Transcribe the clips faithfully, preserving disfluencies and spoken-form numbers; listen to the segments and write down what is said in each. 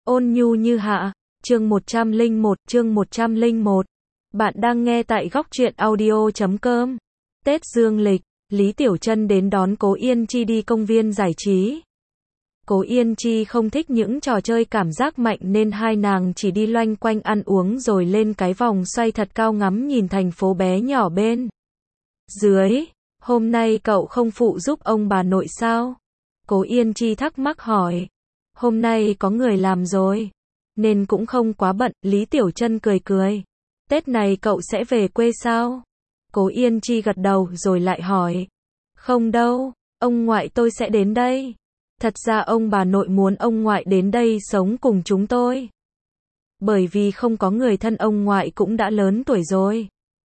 Ôn nhu như hạ, chương một trăm lẻ một, chương một trăm lẻ một. Bạn đang nghe tại góc truyện audio chấm com. Tết dương lịch, Lý Tiểu Trân đến đón Cố Yên Chi đi công viên giải trí. Cố Yên Chi không thích những trò chơi cảm giác mạnh nên hai nàng chỉ đi loanh quanh ăn uống rồi lên cái vòng xoay thật cao ngắm nhìn thành phố bé nhỏ bên dưới. Hôm nay cậu không phụ giúp ông bà nội sao? Cố Yên Chi thắc mắc hỏi. Hôm nay có người làm rồi, nên cũng không quá bận. Lý Tiểu Trân cười cười. Tết này cậu sẽ về quê sao? Cố Yên Chi gật đầu rồi lại hỏi. Không đâu, ông ngoại tôi sẽ đến đây. Thật ra ông bà nội muốn ông ngoại đến đây sống cùng chúng tôi. Bởi vì không có người thân, ông ngoại cũng đã lớn tuổi rồi.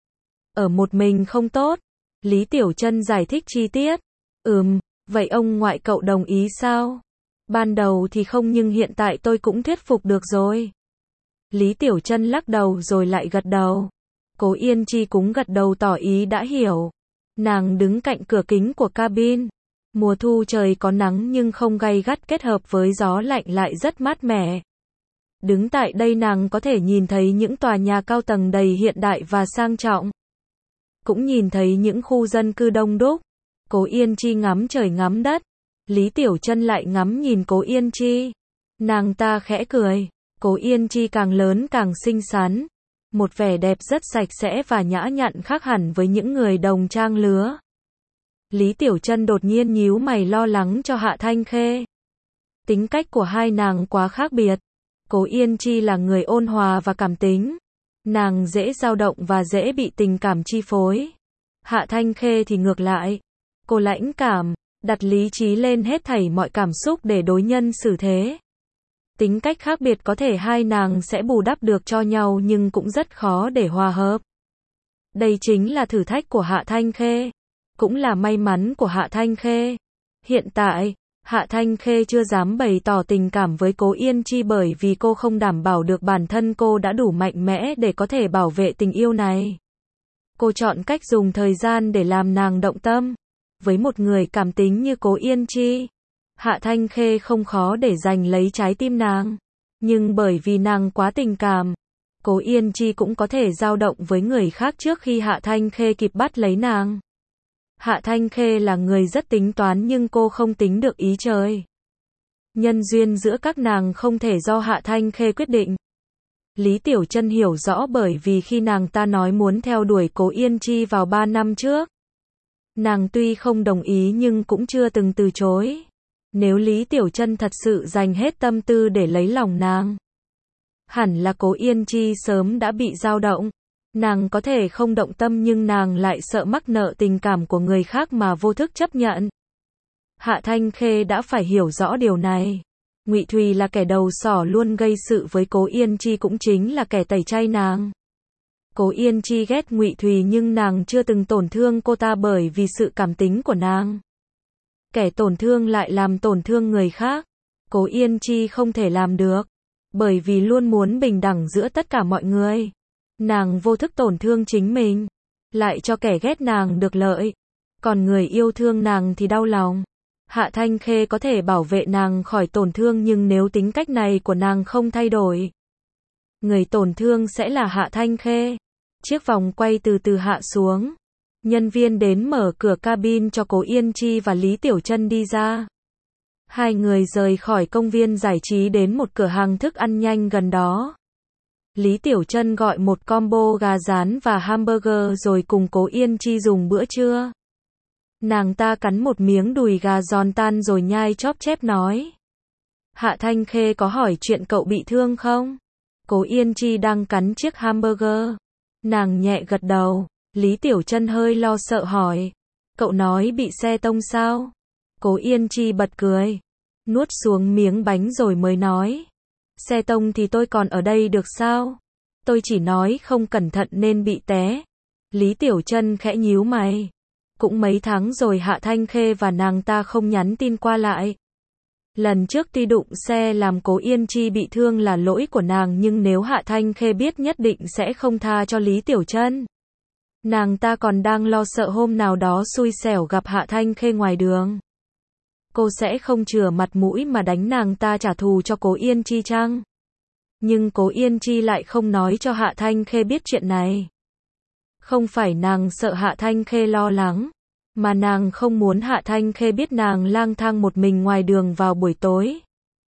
Ở một mình không tốt. Lý Tiểu Trân giải thích chi tiết. Ừm, vậy ông ngoại cậu đồng ý sao? Ban đầu thì không nhưng hiện tại tôi cũng thuyết phục được rồi. Lý Tiểu Trân lắc đầu rồi lại gật đầu. Cố Yên Chi cũng gật đầu tỏ ý đã hiểu. Nàng đứng cạnh cửa kính của cabin. Mùa thu trời có nắng nhưng không gay gắt, kết hợp với gió lạnh lại rất mát mẻ. Đứng tại đây nàng có thể nhìn thấy những tòa nhà cao tầng đầy hiện đại và sang trọng. Cũng nhìn thấy những khu dân cư đông đúc. Cố Yên Chi ngắm trời ngắm đất. Lý Tiểu Trân lại ngắm nhìn Cố Yên Chi. Nàng ta khẽ cười. Cố Yên Chi càng lớn càng xinh xắn. Một vẻ đẹp rất sạch sẽ và nhã nhặn, khác hẳn với những người đồng trang lứa. Lý Tiểu Trân đột nhiên nhíu mày lo lắng cho Hạ Thanh Khê. Tính cách của hai nàng quá khác biệt. Cố Yên Chi là người ôn hòa và cảm tính. Nàng dễ dao động và dễ bị tình cảm chi phối. Hạ Thanh Khê thì ngược lại. Cô lãnh cảm, đặt lý trí lên hết thảy mọi cảm xúc để đối nhân xử thế. Tính cách khác biệt có thể hai nàng sẽ bù đắp được cho nhau nhưng cũng rất khó để hòa hợp. Đây chính là thử thách của Hạ Thanh Khê. Cũng là may mắn của Hạ Thanh Khê. Hiện tại, Hạ Thanh Khê chưa dám bày tỏ tình cảm với Cố Yên Chi bởi vì cô không đảm bảo được bản thân cô đã đủ mạnh mẽ để có thể bảo vệ tình yêu này. Cô chọn cách dùng thời gian để làm nàng động tâm. Với một người cảm tính như Cố Yên Chi, Hạ Thanh Khê không khó để giành lấy trái tim nàng. Nhưng bởi vì nàng quá tình cảm, Cố Yên Chi cũng có thể dao động với người khác trước khi Hạ Thanh Khê kịp bắt lấy nàng. Hạ Thanh Khê là người rất tính toán nhưng cô không tính được ý trời. Nhân duyên giữa các nàng không thể do Hạ Thanh Khê quyết định. Lý Tiểu Trân hiểu rõ bởi vì khi nàng ta nói muốn theo đuổi Cố Yên Chi vào ba năm trước, nàng tuy không đồng ý nhưng cũng chưa từng từ chối. Nếu Lý Tiểu Trân thật sự dành hết tâm tư để lấy lòng nàng, hẳn là Cố Yên Chi sớm đã bị dao động. Nàng có thể không động tâm nhưng nàng lại sợ mắc nợ tình cảm của người khác mà vô thức chấp nhận. Hạ Thanh Khê đã phải hiểu rõ điều này. Ngụy Thùy là kẻ đầu sỏ luôn gây sự với Cố Yên Chi, cũng chính là kẻ tẩy chay nàng. Cố Yên Chi ghét Ngụy Thùy nhưng nàng chưa từng tổn thương cô ta bởi vì sự cảm tính của nàng. Kẻ tổn thương lại làm tổn thương người khác. Cố Yên Chi không thể làm được, bởi vì luôn muốn bình đẳng giữa tất cả mọi người. Nàng vô thức tổn thương chính mình, lại cho kẻ ghét nàng được lợi. Còn người yêu thương nàng thì đau lòng. Hạ Thanh Khê có thể bảo vệ nàng khỏi tổn thương nhưng nếu tính cách này của nàng không thay đổi, người tổn thương sẽ là Hạ Thanh Khê. Chiếc vòng quay từ từ hạ xuống. Nhân viên đến mở cửa cabin cho Cố Yên Chi và Lý Tiểu Trân đi ra. Hai người rời khỏi công viên giải trí đến một cửa hàng thức ăn nhanh gần đó. Lý Tiểu Trân gọi một combo gà rán và hamburger rồi cùng Cố Yên Chi dùng bữa trưa. Nàng ta cắn một miếng đùi gà giòn tan rồi nhai chóp chép nói. Hạ Thanh Khê có hỏi chuyện cậu bị thương không? Cố Yên Chi đang cắn chiếc hamburger. Nàng nhẹ gật đầu. Lý Tiểu Trân hơi lo sợ hỏi. Cậu nói bị xe tông sao? Cố Yên Chi bật cười. Nuốt xuống miếng bánh rồi mới nói. Xe tông thì tôi còn ở đây được sao? Tôi chỉ nói không cẩn thận nên bị té. Lý Tiểu Trân khẽ nhíu mày. Cũng mấy tháng rồi Hạ Thanh Khê và nàng ta không nhắn tin qua lại. Lần trước tuy đụng xe làm Cố Yên Chi bị thương là lỗi của nàng nhưng nếu Hạ Thanh Khê biết nhất định sẽ không tha cho Lý Tiểu Trân. Nàng ta còn đang lo sợ hôm nào đó xui xẻo gặp Hạ Thanh Khê ngoài đường. Cô sẽ không chừa mặt mũi mà đánh nàng ta trả thù cho Cố Yên Chi chăng? Nhưng Cố Yên Chi lại không nói cho Hạ Thanh Khê biết chuyện này. Không phải nàng sợ Hạ Thanh Khê lo lắng, mà nàng không muốn Hạ Thanh Khê biết nàng lang thang một mình ngoài đường vào buổi tối.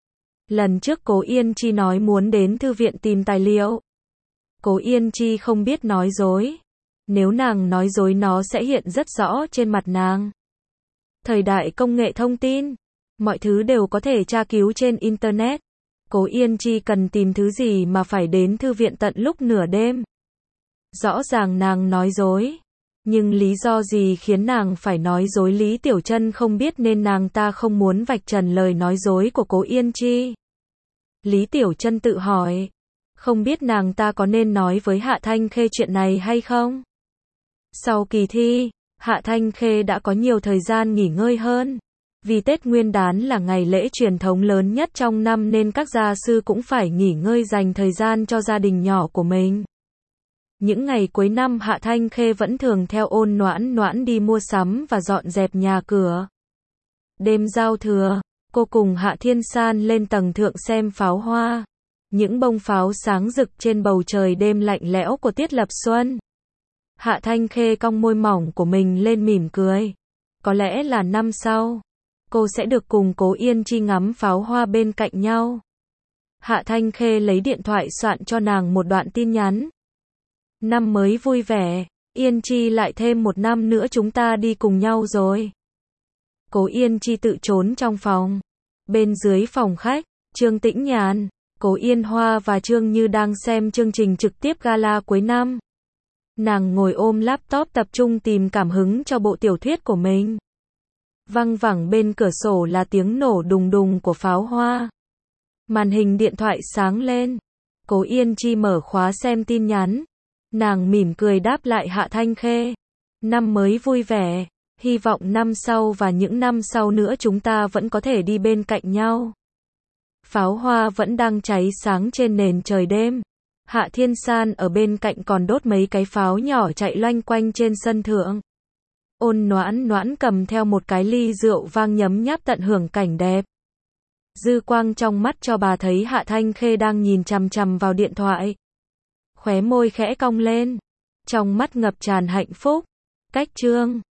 Lần trước Cố Yên Chi nói muốn đến thư viện tìm tài liệu. Cố Yên Chi không biết nói dối. Nếu nàng nói dối nó sẽ hiện rất rõ trên mặt nàng. Thời đại công nghệ thông tin, mọi thứ đều có thể tra cứu trên Internet. Cố Yên Chi cần tìm thứ gì mà phải đến thư viện tận lúc nửa đêm. Rõ ràng nàng nói dối. Nhưng lý do gì khiến nàng phải nói dối Lý Tiểu Trân không biết nên nàng ta không muốn vạch trần lời nói dối của Cố Yên Chi. Lý Tiểu Trân tự hỏi. Không biết nàng ta có nên nói với Hạ Thanh Khê chuyện này hay không? Sau kỳ thi, Hạ Thanh Khê đã có nhiều thời gian nghỉ ngơi hơn. Vì Tết Nguyên đán là ngày lễ truyền thống lớn nhất trong năm nên các gia sư cũng phải nghỉ ngơi dành thời gian cho gia đình nhỏ của mình. Những ngày cuối năm Hạ Thanh Khê vẫn thường theo Ôn Noãn Noãn đi mua sắm và dọn dẹp nhà cửa. Đêm giao thừa, cô cùng Hạ Thiên San lên tầng thượng xem pháo hoa. Những bông pháo sáng rực trên bầu trời đêm lạnh lẽo của tiết lập xuân. Hạ Thanh Khê cong môi mỏng của mình lên mỉm cười. Có lẽ là năm sau, cô sẽ được cùng Cố Yên Chi ngắm pháo hoa bên cạnh nhau. Hạ Thanh Khê lấy điện thoại soạn cho nàng một đoạn tin nhắn. Năm mới vui vẻ, Yên Chi lại thêm một năm nữa chúng ta đi cùng nhau rồi. Cố Yên Chi tự trốn trong phòng. Bên dưới phòng khách, Trương Tĩnh Nhàn, Cố Yên Hoa và Trương Như đang xem chương trình trực tiếp gala cuối năm. Nàng ngồi ôm laptop tập trung tìm cảm hứng cho bộ tiểu thuyết của mình. Văng vẳng bên cửa sổ là tiếng nổ đùng đùng của pháo hoa. Màn hình điện thoại sáng lên. Cố Yên Chi mở khóa xem tin nhắn. Nàng mỉm cười đáp lại Hạ Thanh Khê. Năm mới vui vẻ, hy vọng năm sau và những năm sau nữa chúng ta vẫn có thể đi bên cạnh nhau. Pháo hoa vẫn đang cháy sáng trên nền trời đêm. Hạ Thiên San ở bên cạnh còn đốt mấy cái pháo nhỏ chạy loanh quanh trên sân thượng. Ôn Noãn Noãn cầm theo một cái ly rượu vang nhấm nháp tận hưởng cảnh đẹp. Dư quang trong mắt cho bà thấy Hạ Thanh Khê đang nhìn chằm chằm vào điện thoại. Khóe môi khẽ cong lên. Trong mắt ngập tràn hạnh phúc. Cách chương